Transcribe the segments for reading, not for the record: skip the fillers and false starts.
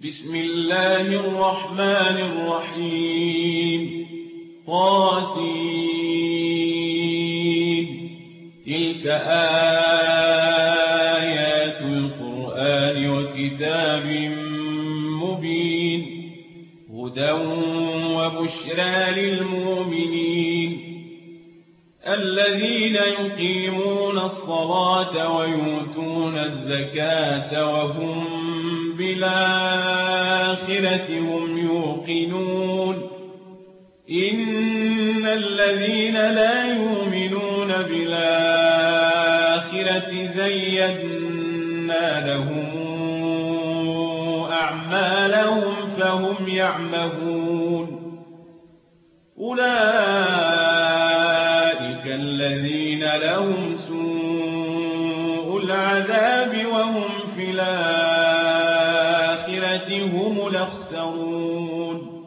بسم الله الرحمن الرحيم طاسين تلك آيات القرآن وكتاب مبين هدى وبشرى للمؤمنين الذين يقيمون الصلاة ويؤتون الزكاة وهم بالآخرة هم يوقنون إن الذين لا يؤمنون بالآخرة زينا لهم أعمالهم فهم يعمهون أولئك الذين لهم سوء العذاب وهم في الآخرة هم الأخسرون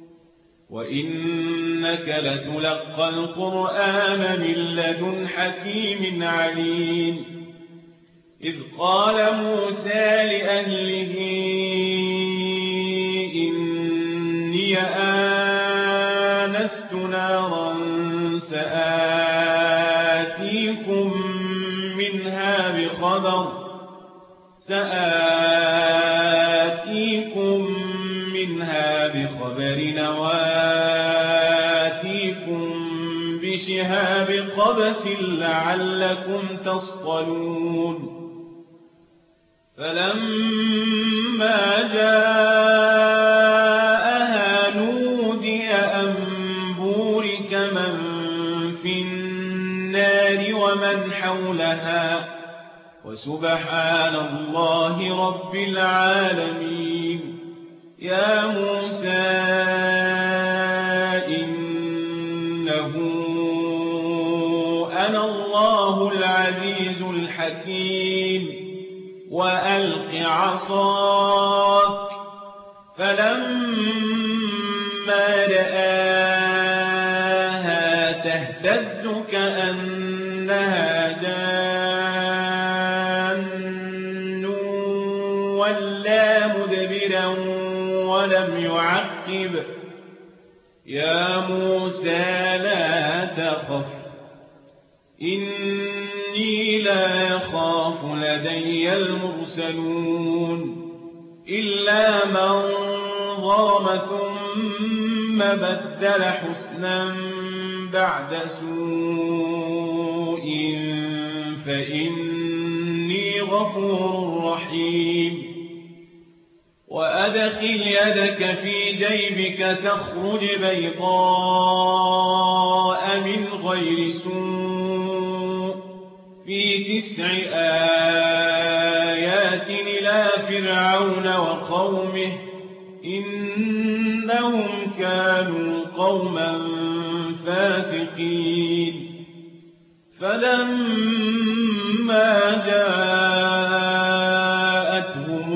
وإنك لتلقى القرآن من لدن حكيم عليم إذ قال موسى لأهله إني آنست نارا سآتيكم منها بخبر وآتيكم بشهاب قبس لعلكم تصطلون فلما جاءها نودي أن بورك من في النار ومن حولها وسبحان الله رب العالمين يا موسى إنه أنا الله العزيز الحكيم وألق عصاك فلما رآها تهتز كأنها جان ولا مدبرا ولم يعقب يا موسى لا تخف إني لا يخاف لدي المرسلون إلا من ظلم ثم بدل حسنا بعد سوء فإني غفور رحيم وأدخل يدك في جيبك تخرج بيضاء من غير سوء في 9 آيات إلى فرعون وقومه إنهم كانوا قوما فاسقين فلما جاءتهم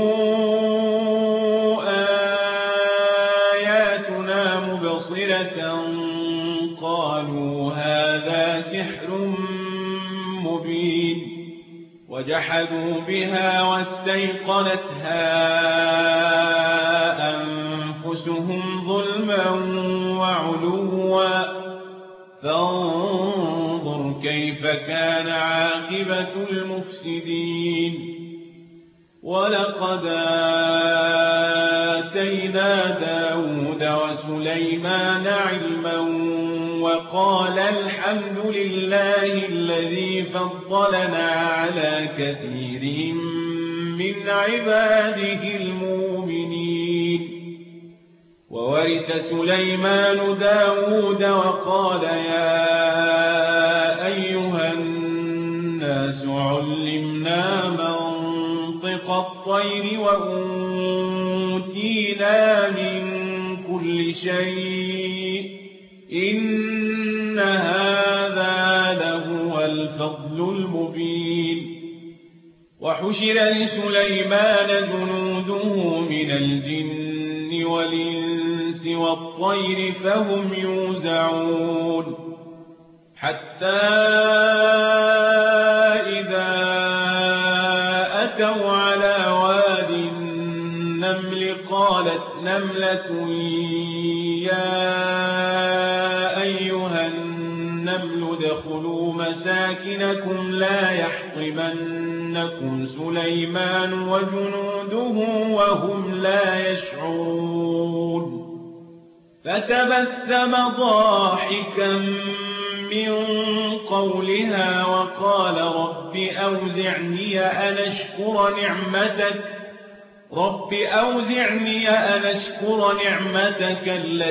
آياتنا مبصرة قالوا هذا سحر مبين وجحدوا بها واستيقنتها أنفسهم ظلما وعلوا فانظر كيف كان عاقبة المفسدين ولقد آتينا داود وسليمان علما وقال الحمد لله الذي فضلنا على كثير من عباده المؤمنين وورث سليمان داود وقال يا أيها الناس علمنا منطق الطير وأوتينا من كل شيء إن هذا لهو الفضل المبين وحشر لسليمان جنوده من الجن والإنس والطير فهم يوزعون حتى إذا أتوا على واد النمل النمل قالت نملة يا أيها النمل ادخلوا مساكنكم لا يحطمنكم سليمان وجنوده وهم لا يشعرون فتبسم ضاحكا من قولها وقال رب أوزعني أن أشكر نعمتك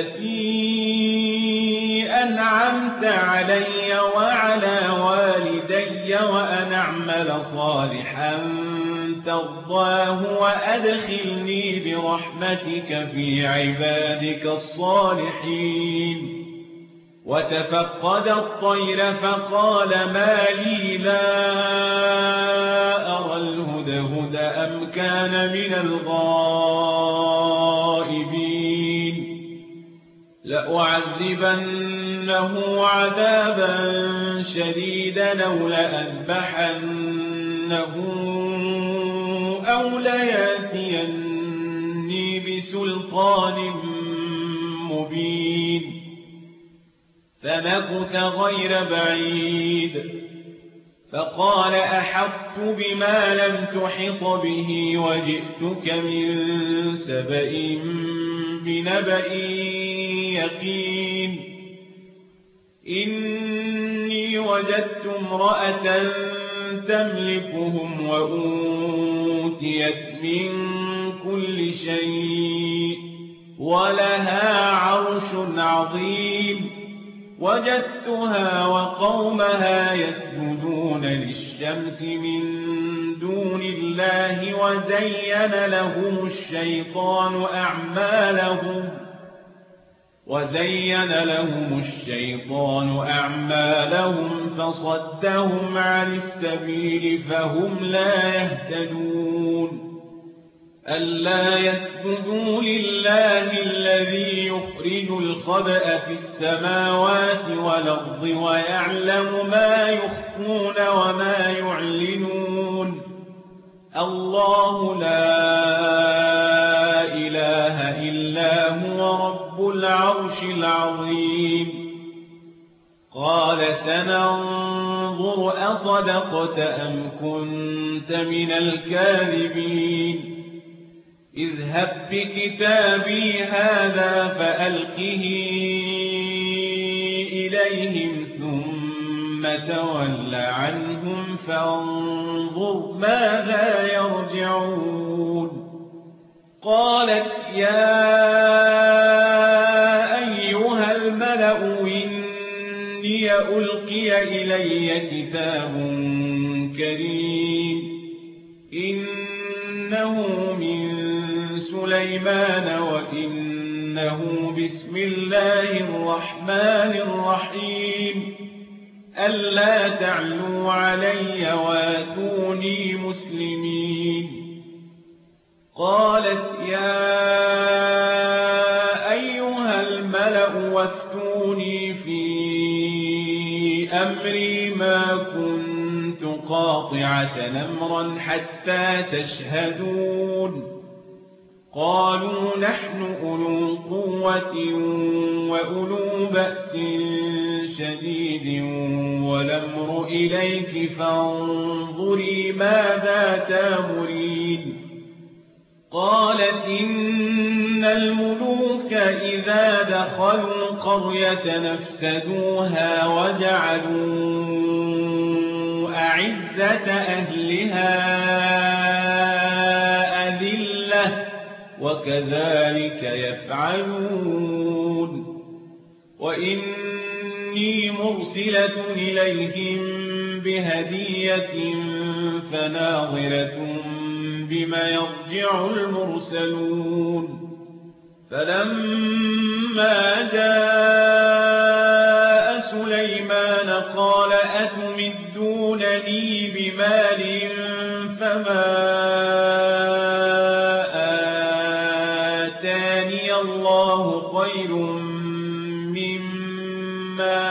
التي أنعمت علي وعلى والدي وأن أعمل صالحا ترضاه وأدخلني برحمتك في عبادك الصالحين وتفقد الطير فقال ما لي لا أرى الهدهد أم كان من الغائبين لأعذبنه عذابا شديدا أو لأذبحنه أو لياتيني بسلطان مبين فمكث غير بعيد فقال أحطت بما لم تحط به وجئتك من سبأ بنبأ يقين إني وجدت امرأة تملكهم وأوتيت من كل شيء ولها عرش عظيم وجدتها وقومها يسجدون للشمس من دون الله وزين لهم الشيطان أعمالهم فصدهم عن السبيل فهم لا يهتدون ألا يسجدوا لله الذي يخرج الخبأ في السماوات والأرض ويعلم ما يخفون وما يعلنون الله لا إله إلا هو رب العرش العظيم قال سننظر أصدقت أم كنت من الكاذبين اذهب بكتابي هذا فألقه إليهم ثم تول عنهم فانظر ماذا يرجعون قالت يا أيها الملأ إني ألقي إلي كتاب كريم إنه من سليمان وإنه بسم الله الرحمن الرحيم ألا تعلوا علي واتوني مسلمين قالت يا أيها الملأ وافتوني في أمري ما كنت قاطعة أمرا حتى تشهدون قالوا نحن أولو قوة وأولو بأس شديد والأمر إليك فانظري ماذا تأمرين قالت إن الملوك إذا دخلوا قرية نفسدوها وجعلوا أعزة أهلها أذلة وكذلك يفعلون وإني مرسلة إليهم بهدية فناظرة بما يرجع المرسلون فلما جاء سليمان قال أتمدونني بمال فما آتاني الله خير مما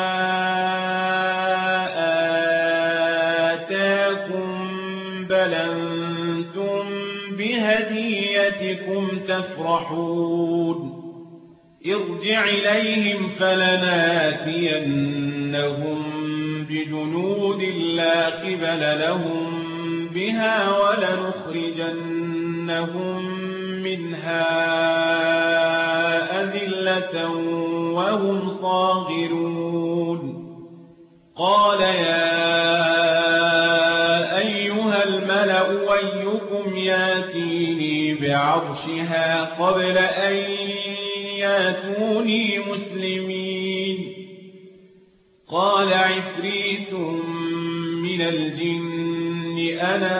آتاكم بل أنتم بهديتكم تفرحون ارجع إليهم فلناتينهم بجنود لا قبل لهم بها ولنخرجنهم منها أذلة وهم صاغرون قال يا أيها الملأ أيكم ياتيني بعرشها قبل أن ياتوني مسلمين قال عفريت من الجن أنا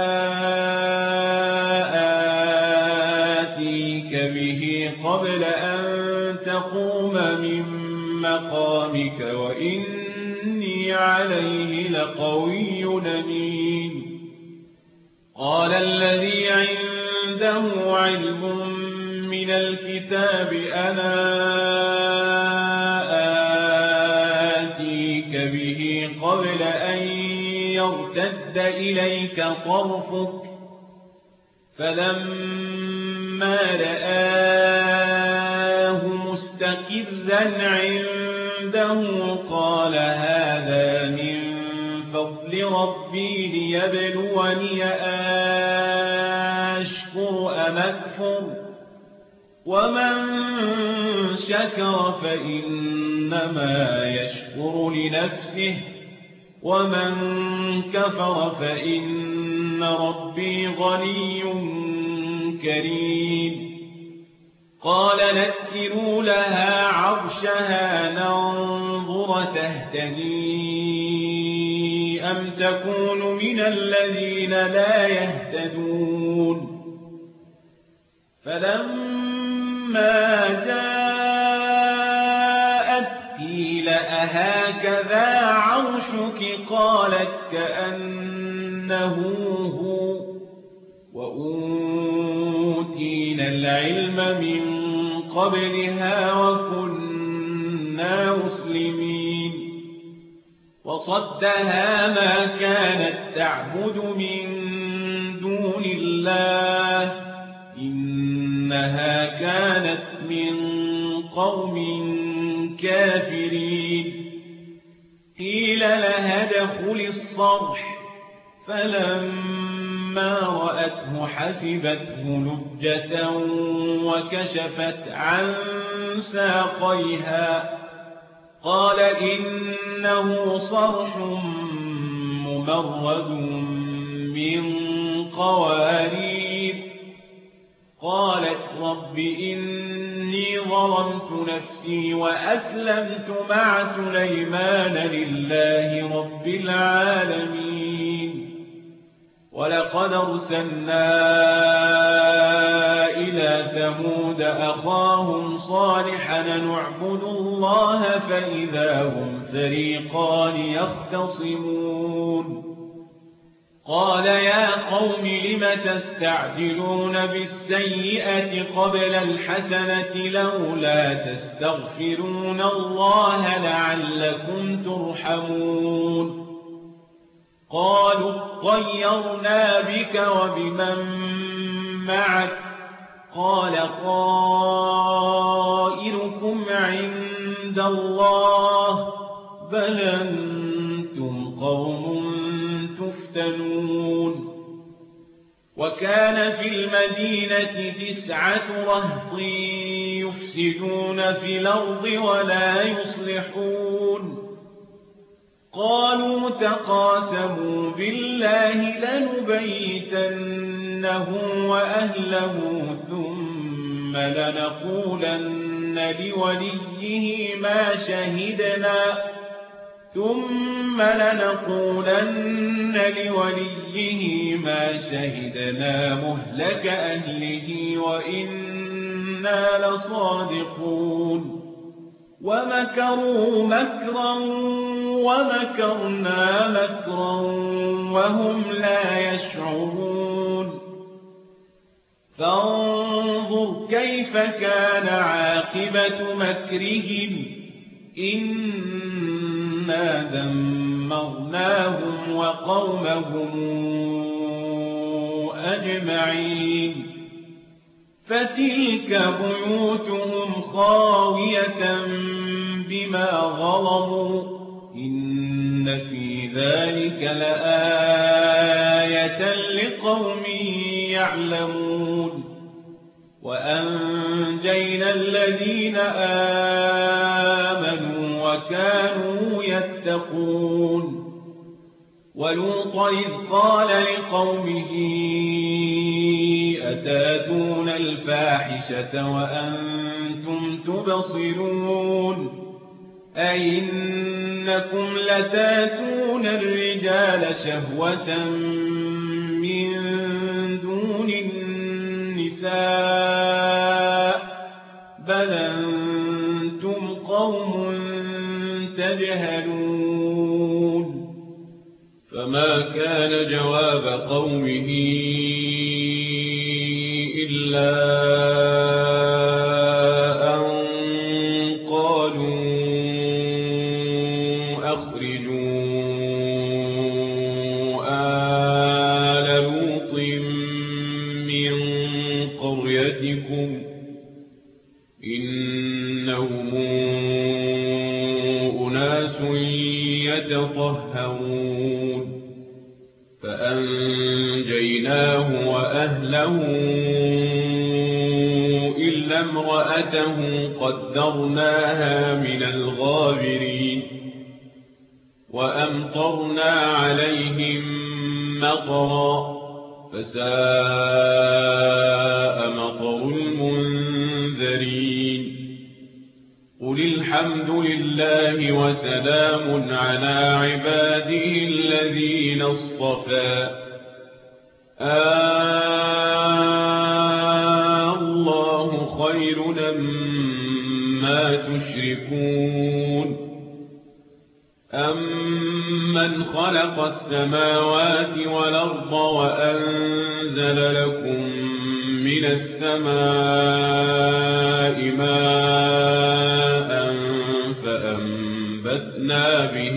آتيك به قبل أن تقوم من مقامك وإني عليه لقوي أمين قال الذي عنده علم من الكتاب أنا آتيك به قبل أن يرتد إليك طرفك فلما رآه مستقرا عنده قال هذا من فضل ربي ليبلوني أشكر أم أكفر ومن شكر فإنما يشكر لنفسه ومن كفر فإن ربي غني كريم قال نكروا لها عرشها ننظر تهتدي أم تكون من الذين لا يهتدون فلما جاءت قيل أهكذا عرشك قالت كأنه هو وأوتينا العلم من قبلها وكنا مسلمين وصدها ما كانت تعبد من دون الله إنها كانت من قوم كافرين قيل لها ادخل الصرح فلما رأته حسبته لجة وكشفت عن ساقيها قال إنه صرح ممرد من قوارير قالت رب إني ظلمت نفسي وأسلمت مع سليمان لله رب العالمين ولقد أرسلنا إلى ثمود أخاهم صالحا نعبد الله فإذا هم فريقان يختصمون قال يا قوم لم تستعجلون بالسيئة قبل الحسنة لولا تستغفرون الله لعلكم ترحمون قالوا اطيرنا بك وبمن معك قال طائركم عند الله بل أنتم قوم تفتنون وكان في المدينة 9 رهط يفسدون في الأرض ولا يصلحون قالوا تقاسموا بالله لنبيتنه وأهله ثم لنقولن لوليه ما شهدنا مهلك أهله وإنا لصادقون ومكروا مكرا ومكرنا مكرا وهم لا يشعرون فانظر كيف كان عاقبة مكرهم إنا دمرناهم وقومهم أجمعين فتلك بيوتهم خاوية بما ظلموا إن في ذلك لآية لقوم يعلمون وأنجينا الذين آمنوا وكانوا يتقون ولوطا إذ قال لقومه أتاتون الفاحشة وأنتم تبصرون أئنكم لتاتون الرجال شهوة من دون النساء بل أنتم قوم تجهلون فما كان جواب قومه إلا أن قالوا أخرجوا آل لوط من قريتكم إنهم أناس يتطهرون فأنجيناه وأهله إلا امرأته قدرناها من الغابرين وأمطرنا عليهم مطرا فساء مطر المنذرين قل الحمد لله وسلام على عباده الذين اصطفى الله خير أما تشركون أمن خلق السماوات والأرض وأنزل لكم من السماء ماء فأنبتنا به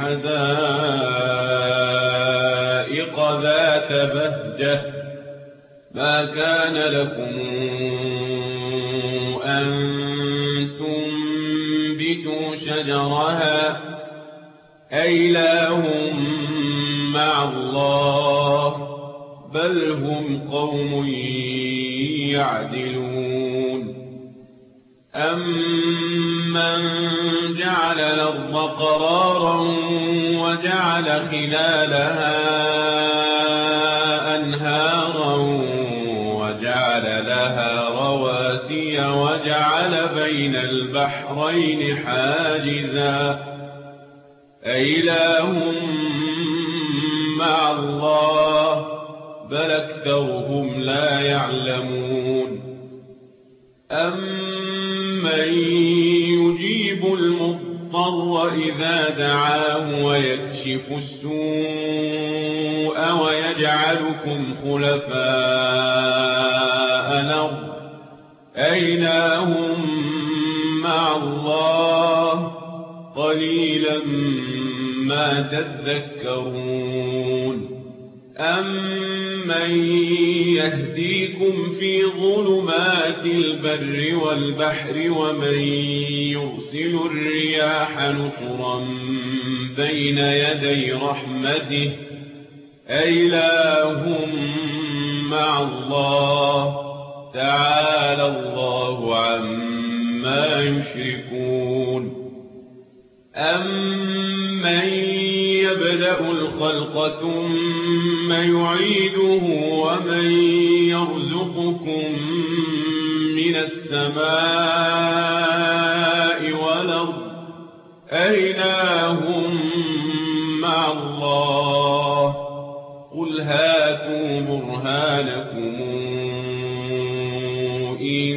حدائق ذات بهجة ما كان لكم أن تنبتوا شجرها أإله مع الله بل هم قوم يعدلون أمن جعل الأرض قرارا وجعل خلالها أنهارا وجعل لها رواسي وجعل بين البحرين حاجزا أإله مع الله بل أكثرهم لا يعلمون أمن يجيب المضطر إذا دعاه ويكشف السوء ويجعلكم خلفاء الأرض أإله مع الله قليلا ما تذكرون أمن يهديكم في ظلمات البر والبحر ومن يرسل الرياح نشرا بين يدي رحمته أإله مع الله تعالى الله عما يشركون أمن يبدأ الخلق ثم يعيده ومن يرزقكم من السماء والأرض أإله مع الله قل هاتوا برهانكم إن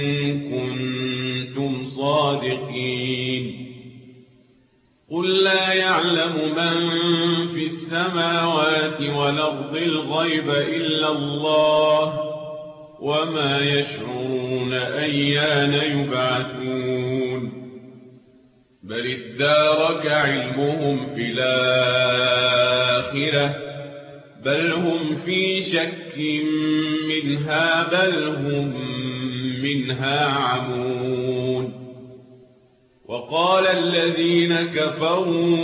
كنتم صادقين قل لا يعلم من في السماوات والأرض الغيب إلا الله وما يشعرون أيان يبعثون بل ادارك علمهم في الآخرة بل هم في شك منها بل هم منها عمون وقال الذين كفروا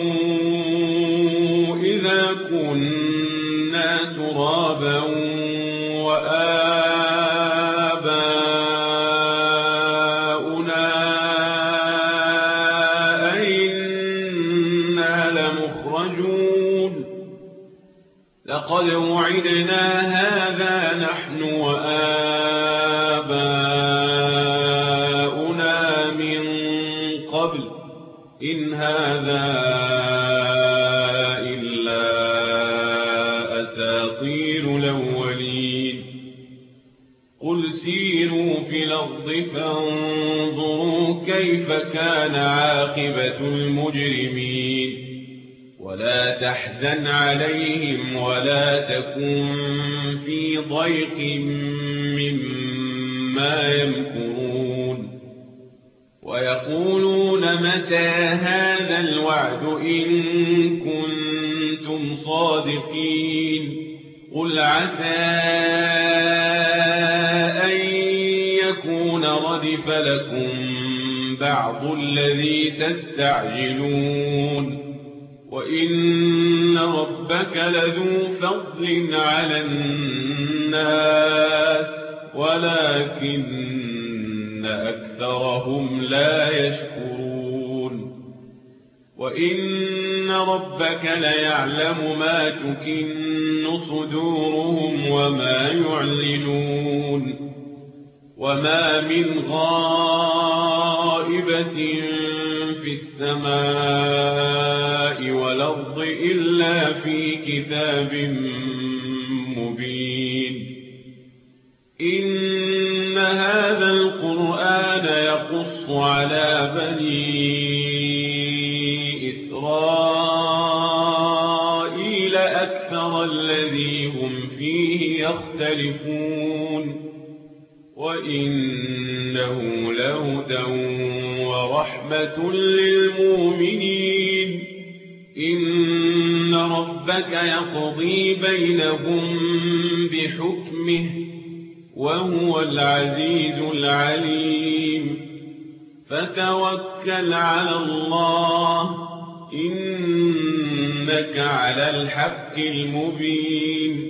إذا كنا ترابا وآباؤنا أئنا لمخرجون لقد وعدنا هذا نحن وآباؤنا من قبل إن هذا إلا أساطير الأولين قل سيروا في الأرض فانظروا كيف كان عاقبة المجرمين ولا تحزن عليهم ولا تكن في ضيق مما يمكرون ويقولون متى هذا الوعد إن كنتم صادقين قل عسى أن يكون ردف لكم بعض الذي تستعجلون وإن ربك لذو فضل على الناس ولكن أكثرهم لا يشكرون وإن ربك ليعلم ما تكن صدورهم وما يعلنون وما من غائبة في السماء والأرض إلا في كتاب مبين إن هذا القرآن يقص على بني إسرائيل أكثر الذي هم فيه يختلفون وإنه لهدى ورحمة للمؤمنين إن ربك يقضي بينهم بحكمه وهو العزيز العليم فتوكل على الله إنك على الحق المبين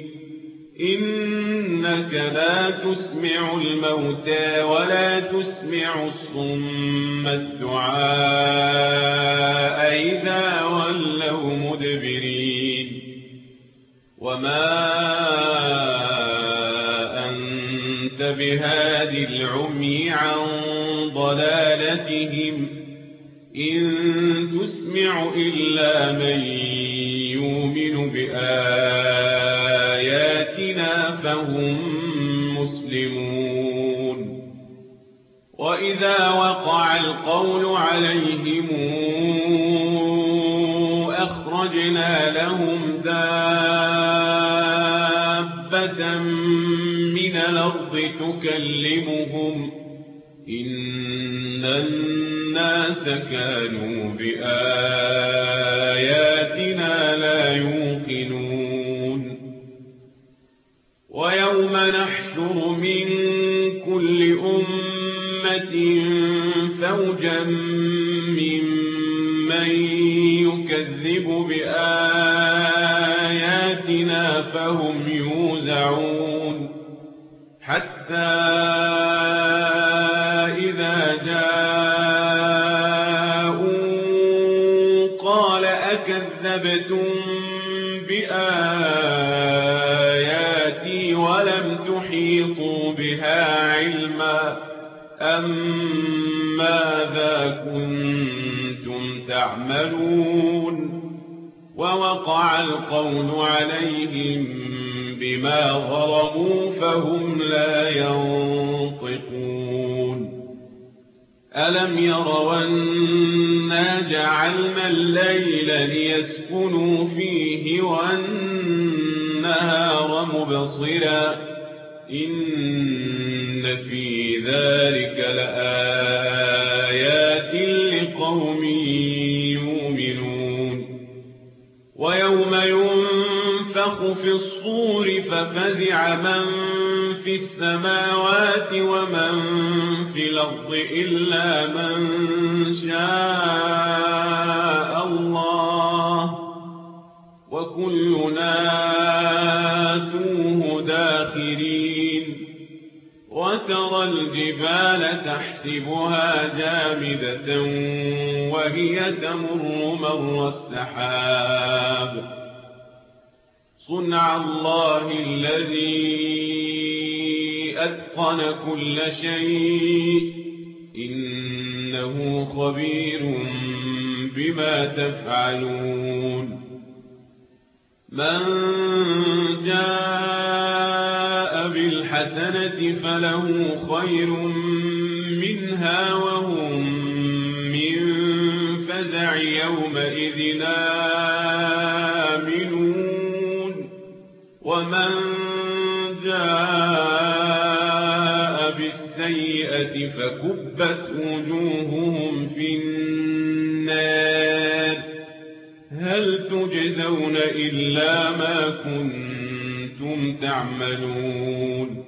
إنك لا تسمع الموتى ولا تسمع الصم الدعاء إذا ولوا مدبرين وما أنت بهاد العمي عن ضلالتهم إن تسمع إلا من يؤمن بآياتنا فهم مسلمون وإذا وقع القول عليهم أخرجنا لهم دابة من الأرض تكلمهم إن الناس كانوا بآياتنا لا يوقنون ويوم نحشر من كل أمة فوجا ممن يكذب بآياتنا فهم يوزعون حتى إذا جاءوا قال أكذبتم بآياتي ولم تحيطوا بها علما أم ماذا كنتم تعملون ووقع القول عليهم بما ظلموا فهم لا ينطقون ألم يروا أنا جعلنا الليل ليسكنوا فيه والنهار مبصرا إن في ذلك لآيات لقوم يؤمنون ويوم ينفخ في الصور ففزع من في السماوات ومن في الأرض إلا من شاء الله وكلنا آتوه داخرين وترى الجبال تحسبها جامدة وهي تمر مر السحاب صنع الله الذي أتقن كل شيء إنه خبير بما تفعلون من جاء بالحسنة فله خير منها وهم من فزع يومئذ آمنون ومن جاء بالسيئة فكبت وجوههم في النار هل تجزون إلا ما كنتم تعملون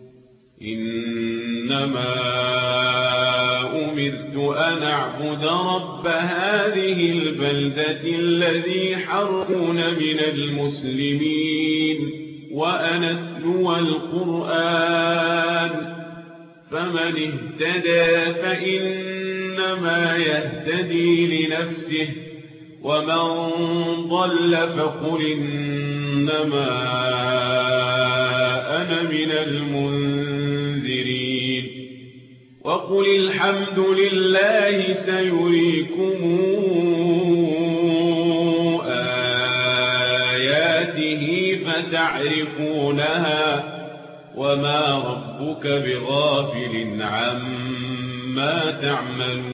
إنما أمرت أن أعبد رب هذه البلدة الذي حرمون من المسلمين وأن أتلو القرآن فمن اهتدى فإنما يهتدي لنفسه ومن ضل فقل إنما أنا من المنذرين وقل الحمد لله سيريكم آياته فتعرفونها وما ربك بغافل عما تعملون